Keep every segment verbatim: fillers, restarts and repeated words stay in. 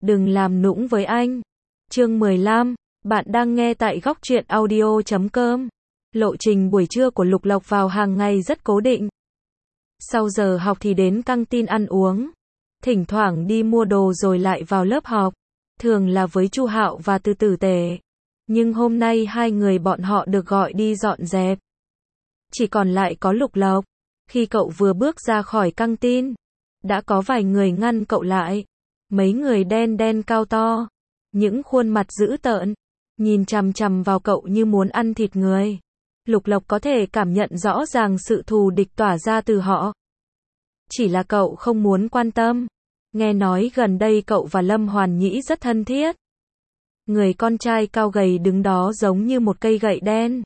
Đừng làm nũng với anh. Chương mười lăm, bạn đang nghe tại góc truyện audio chấm com. Lộ trình buổi trưa của Lục Lộc vào hàng ngày rất cố định. Sau giờ học thì đến căng tin ăn uống, thỉnh thoảng đi mua đồ rồi lại vào lớp học, thường là với Chu Hạo và Từ Tử Tề. Nhưng hôm nay hai người bọn họ được gọi đi dọn dẹp. Chỉ còn lại có Lục Lộc. Khi cậu vừa bước ra khỏi căng tin, đã có vài người ngăn cậu lại. Mấy người đen đen cao to, những khuôn mặt dữ tợn, nhìn chằm chằm vào cậu như muốn ăn thịt người. Lục Lộc có thể cảm nhận rõ ràng sự thù địch tỏa ra từ họ. Chỉ là cậu không muốn quan tâm. Nghe nói gần đây cậu và Lâm Hoàn Nhĩ rất thân thiết. Người con trai cao gầy đứng đó giống như một cây gậy đen.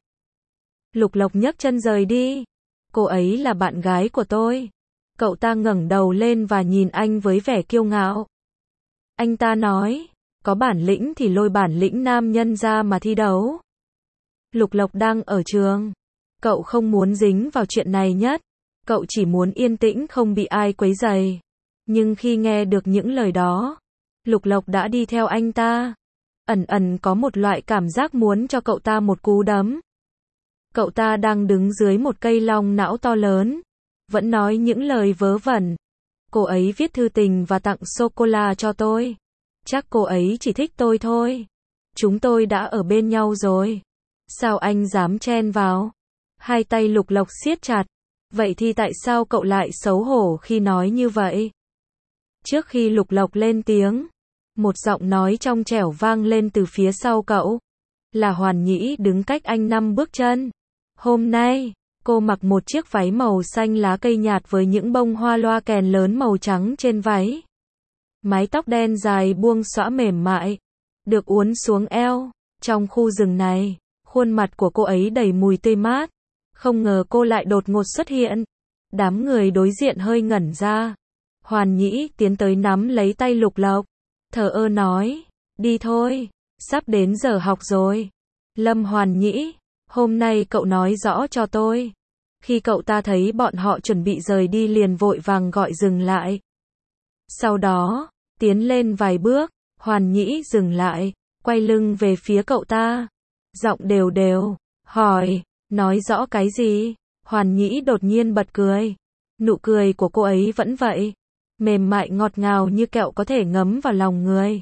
Lục Lộc nhấc chân rời đi. Cô ấy là bạn gái của tôi. Cậu ta ngẩng đầu lên và nhìn anh với vẻ kiêu ngạo. Anh ta nói, có bản lĩnh thì lôi bản lĩnh nam nhân ra mà thi đấu. Lục Lộc đang ở trường. Cậu không muốn dính vào chuyện này nhất. Cậu chỉ muốn yên tĩnh không bị ai quấy rầy. Nhưng khi nghe được những lời đó, Lục Lộc đã đi theo anh ta. Ẩn ẩn có một loại cảm giác muốn cho cậu ta một cú đấm. Cậu ta đang đứng dưới một cây long não to lớn, vẫn nói những lời vớ vẩn. Cô ấy viết thư tình và tặng sô-cô-la cho tôi. Chắc cô ấy chỉ thích tôi thôi. Chúng tôi đã ở bên nhau rồi. Sao anh dám chen vào? Hai tay Lục Lộc siết chặt. Vậy thì tại sao cậu lại xấu hổ khi nói như vậy? Trước khi Lục Lộc lên tiếng, một giọng nói trong trẻo vang lên từ phía sau cậu. Là Hoàn Nhĩ đứng cách anh năm bước chân. Hôm nay, cô mặc một chiếc váy màu xanh lá cây nhạt với những bông hoa loa kèn lớn màu trắng trên váy. Mái tóc đen dài buông xõa mềm mại, được uốn xuống eo. Trong khu rừng này, khuôn mặt của cô ấy đầy mùi tươi mát. Không ngờ cô lại đột ngột xuất hiện. Đám người đối diện hơi ngẩn ra. Hoàn Nhĩ tiến tới nắm lấy tay Lục Lộc, thờ ơ nói, đi thôi, sắp đến giờ học rồi. Lâm Hoàn Nhĩ, hôm nay cậu nói rõ cho tôi. Khi cậu ta thấy bọn họ chuẩn bị rời đi liền vội vàng gọi dừng lại. Sau đó, tiến lên vài bước, Hoàn Nhĩ dừng lại, quay lưng về phía cậu ta. Giọng đều đều, hỏi, nói rõ cái gì? Hoàn Nhĩ đột nhiên bật cười. Nụ cười của cô ấy vẫn vậy, mềm mại ngọt ngào như kẹo có thể ngấm vào lòng người.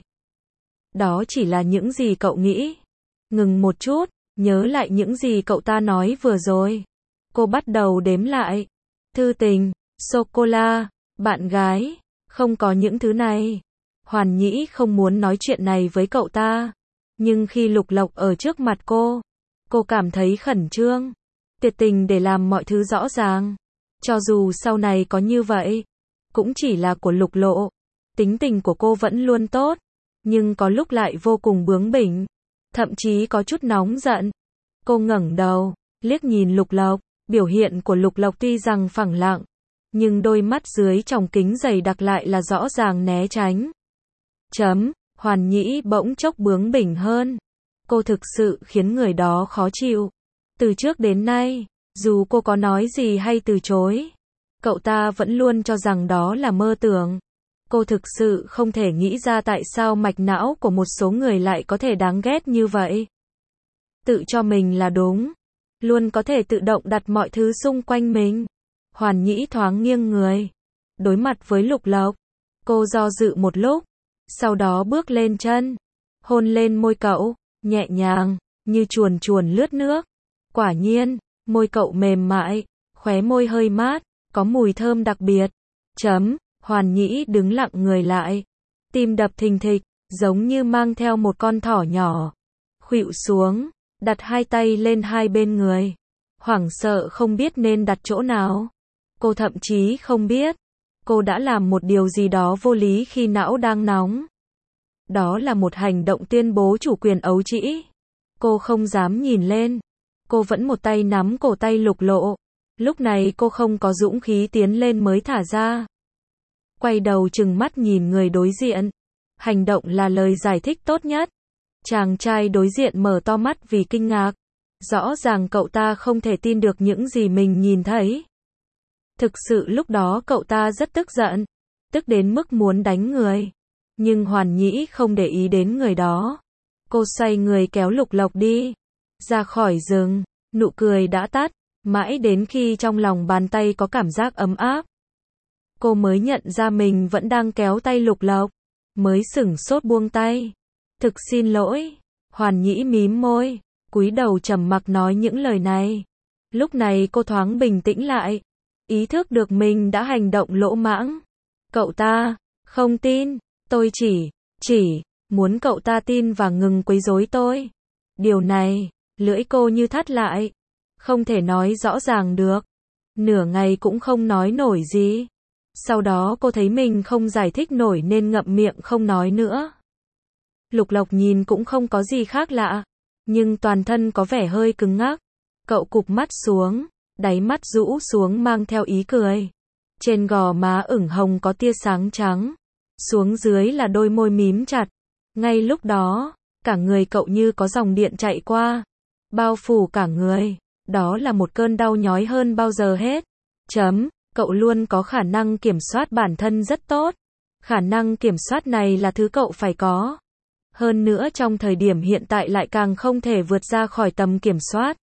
Đó chỉ là những gì cậu nghĩ. Ngừng một chút, nhớ lại những gì cậu ta nói vừa rồi. Cô bắt đầu đếm lại. Thư tình, sô-cô-la, bạn gái, không có những thứ này. Hoàn Nhĩ không muốn nói chuyện này với cậu ta. Nhưng khi Lục Lộc ở trước mặt cô, cô cảm thấy khẩn trương. Tuyệt tình để làm mọi thứ rõ ràng. Cho dù sau này có như vậy, cũng chỉ là của Lục Lộ. Tính tình của cô vẫn luôn tốt, nhưng có lúc lại vô cùng bướng bỉnh, thậm chí có chút nóng giận. Cô ngẩng đầu, liếc nhìn Lục Lộc. Biểu hiện của Lục Lộc tuy rằng phẳng lặng, nhưng đôi mắt dưới tròng kính dày đặc lại là rõ ràng né tránh. Chấm, Hoàn Nhĩ bỗng chốc bướng bỉnh hơn. Cô thực sự khiến người đó khó chịu. Từ trước đến nay, dù cô có nói gì hay từ chối, cậu ta vẫn luôn cho rằng đó là mơ tưởng. Cô thực sự không thể nghĩ ra tại sao mạch não của một số người lại có thể đáng ghét như vậy. Tự cho mình là đúng, luôn có thể tự động đặt mọi thứ xung quanh mình. Hoàn Nhĩ thoáng nghiêng người, đối mặt với Lục Lộc. Cô do dự một lúc, sau đó bước lên chân, hôn lên môi cậu, nhẹ nhàng, như chuồn chuồn lướt nước. Quả nhiên, môi cậu mềm mại, khóe môi hơi mát, có mùi thơm đặc biệt. Chấm, Hoàn Nhĩ đứng lặng người lại, tim đập thình thịch, giống như mang theo một con thỏ nhỏ. Khuỵu xuống, đặt hai tay lên hai bên người, hoảng sợ không biết nên đặt chỗ nào. Cô thậm chí không biết, cô đã làm một điều gì đó vô lý khi não đang nóng. Đó là một hành động tuyên bố chủ quyền ấu trĩ. Cô không dám nhìn lên. Cô vẫn một tay nắm cổ tay Lục Lộ. Lúc này cô không có dũng khí tiến lên mới thả ra. Quay đầu trừng mắt nhìn người đối diện. Hành động là lời giải thích tốt nhất. Chàng trai đối diện mở to mắt vì kinh ngạc. Rõ ràng cậu ta không thể tin được những gì mình nhìn thấy. Thực sự lúc đó cậu ta rất tức giận. Tức đến mức muốn đánh người. Nhưng Hoàn Nhĩ không để ý đến người đó. Cô xoay người kéo Lục Lộc đi ra khỏi rừng, nụ cười đã tắt, mãi đến khi trong lòng bàn tay có cảm giác ấm áp. Cô mới nhận ra mình vẫn đang kéo tay Lục Lộc, mới sửng sốt buông tay. Thực xin lỗi. Hoàn Nhĩ mím môi, cúi đầu trầm mặc nói những lời này. Lúc này cô thoáng bình tĩnh lại, ý thức được mình đã hành động lỗ mãng. Cậu ta không tin, tôi chỉ, chỉ muốn cậu ta tin và ngừng quấy rối tôi. Điều này, lưỡi cô như thắt lại, không thể nói rõ ràng được. Nửa ngày cũng không nói nổi gì. Sau đó cô thấy mình không giải thích nổi nên ngậm miệng không nói nữa. Lục Lộc nhìn cũng không có gì khác lạ, nhưng toàn thân có vẻ hơi cứng ngắc. Cậu cụp mắt xuống, đáy mắt rũ xuống mang theo ý cười. Trên gò má ửng hồng có tia sáng trắng, xuống dưới là đôi môi mím chặt. Ngay lúc đó, cả người cậu như có dòng điện chạy qua, bao phủ cả người. Đó là một cơn đau nhói hơn bao giờ hết. Chấm, cậu luôn có khả năng kiểm soát bản thân rất tốt. Khả năng kiểm soát này là thứ cậu phải có. Hơn nữa trong thời điểm hiện tại lại càng không thể vượt ra khỏi tầm kiểm soát.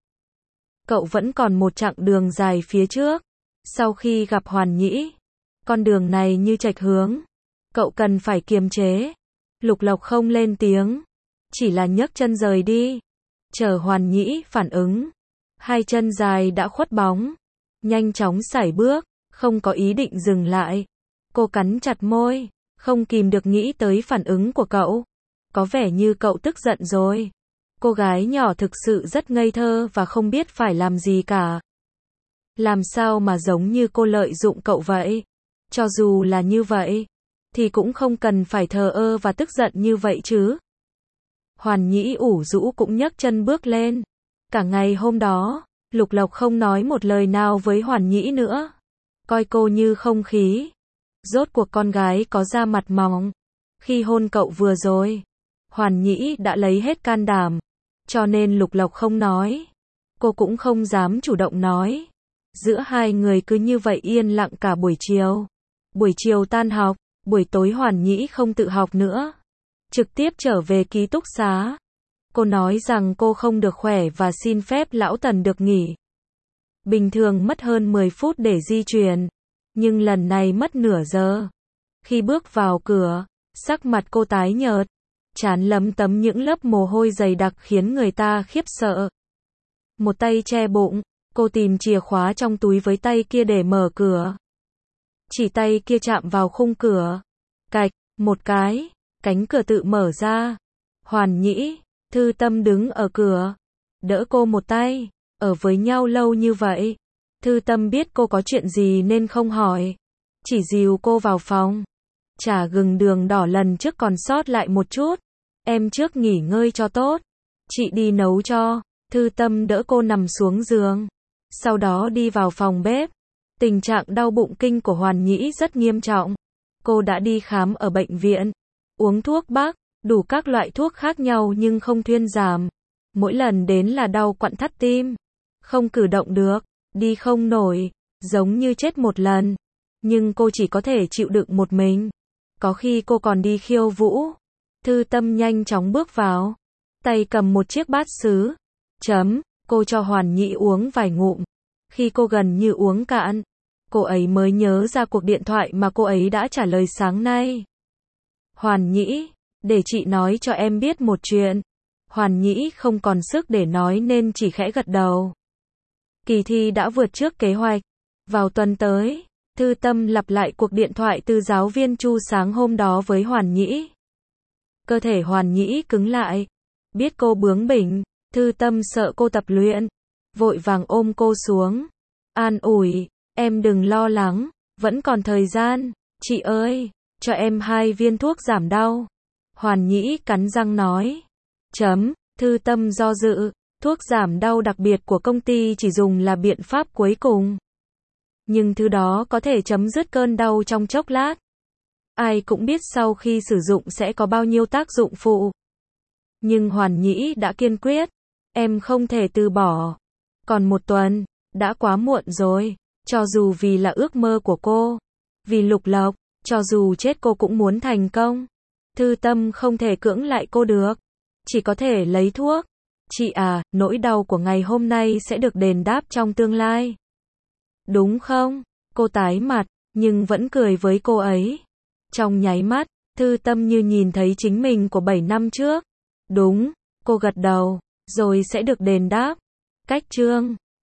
Cậu vẫn còn một chặng đường dài phía trước. Sau khi gặp Hoàn Nhĩ, con đường này như chệch hướng. Cậu cần phải kiềm chế. Lục Lộc không lên tiếng, chỉ là nhấc chân rời đi. Chờ Hoàn Nhĩ phản ứng, hai chân dài đã khuất bóng, nhanh chóng sải bước, không có ý định dừng lại. Cô cắn chặt môi, không kìm được nghĩ tới phản ứng của cậu. Có vẻ như cậu tức giận rồi. Cô gái nhỏ thực sự rất ngây thơ và không biết phải làm gì cả. Làm sao mà giống như cô lợi dụng cậu vậy? Cho dù là như vậy, thì cũng không cần phải thờ ơ và tức giận như vậy chứ. Hoàn Nhĩ ủ rũ cũng nhấc chân bước lên. Cả ngày hôm đó, Lục Lộc không nói một lời nào với Hoàn Nhĩ nữa. Coi cô như không khí. Rốt cuộc con gái có da mặt mỏng. Khi hôn cậu vừa rồi, Hoàn Nhĩ đã lấy hết can đảm. Cho nên Lục Lộc không nói. Cô cũng không dám chủ động nói. Giữa hai người cứ như vậy yên lặng cả buổi chiều. Buổi chiều tan học, buổi tối Hoàn Nhĩ không tự học nữa. Trực tiếp trở về ký túc xá. Cô nói rằng cô không được khỏe và xin phép lão Tần được nghỉ. Bình thường mất hơn mười phút để di chuyển, nhưng lần này mất nửa giờ. Khi bước vào cửa, sắc mặt cô tái nhợt, trán lấm tấm những lớp mồ hôi dày đặc khiến người ta khiếp sợ. Một tay che bụng, cô tìm chìa khóa trong túi với tay kia để mở cửa. Chỉ tay kia chạm vào khung cửa. Cạch, một cái, cánh cửa tự mở ra. Hoàn Nhĩ, Thư Tâm đứng ở cửa, đỡ cô một tay. Ở với nhau lâu như vậy, Thư Tâm biết cô có chuyện gì nên không hỏi, chỉ dìu cô vào phòng. Trà gừng đường đỏ lần trước còn sót lại một chút, em trước nghỉ ngơi cho tốt, chị đi nấu cho. Thư Tâm đỡ cô nằm xuống giường, sau đó đi vào phòng bếp. Tình trạng đau bụng kinh của Hoàn Nhĩ rất nghiêm trọng. Cô đã đi khám ở bệnh viện, uống thuốc bắc, đủ các loại thuốc khác nhau nhưng không thuyên giảm. Mỗi lần đến là đau quặn thắt tim, không cử động được, đi không nổi, giống như chết một lần. Nhưng cô chỉ có thể chịu đựng một mình. Có khi cô còn đi khiêu vũ. Thư Tâm nhanh chóng bước vào, tay cầm một chiếc bát sứ. Chấm, cô cho Hoàn Nhĩ uống vài ngụm. Khi cô gần như uống cạn, cô ấy mới nhớ ra cuộc điện thoại mà cô ấy đã trả lời sáng nay. Hoàn Nhĩ, để chị nói cho em biết một chuyện. Hoàn Nhĩ không còn sức để nói nên chỉ khẽ gật đầu. Kỳ thi đã vượt trước kế hoạch. Vào tuần tới, Thư Tâm lặp lại cuộc điện thoại từ giáo viên Chu sáng hôm đó với Hoàn Nhĩ. Cơ thể Hoàn Nhĩ cứng lại. Biết cô bướng bỉnh, Thư Tâm sợ cô tập luyện, vội vàng ôm cô xuống. An ủi, em đừng lo lắng, vẫn còn thời gian. Chị ơi, cho em hai viên thuốc giảm đau. Hoàn Nhĩ cắn răng nói. Chấm, Thư Tâm do dự, thuốc giảm đau đặc biệt của công ty chỉ dùng là biện pháp cuối cùng. Nhưng thứ đó có thể chấm dứt cơn đau trong chốc lát. Ai cũng biết sau khi sử dụng sẽ có bao nhiêu tác dụng phụ. Nhưng Hoàn Nhĩ đã kiên quyết. Em không thể từ bỏ. Còn một tuần, đã quá muộn rồi. Cho dù vì là ước mơ của cô, vì Lục Lộc, cho dù chết cô cũng muốn thành công. Thư Tâm không thể cưỡng lại cô được. Chỉ có thể lấy thuốc. Chị à, nỗi đau của ngày hôm nay sẽ được đền đáp trong tương lai. Đúng không? Cô tái mặt, nhưng vẫn cười với cô ấy. Trong nháy mắt, Thư Tâm như nhìn thấy chính mình của bảy năm trước. Đúng, cô gật đầu, rồi sẽ được đền đáp. Cách chương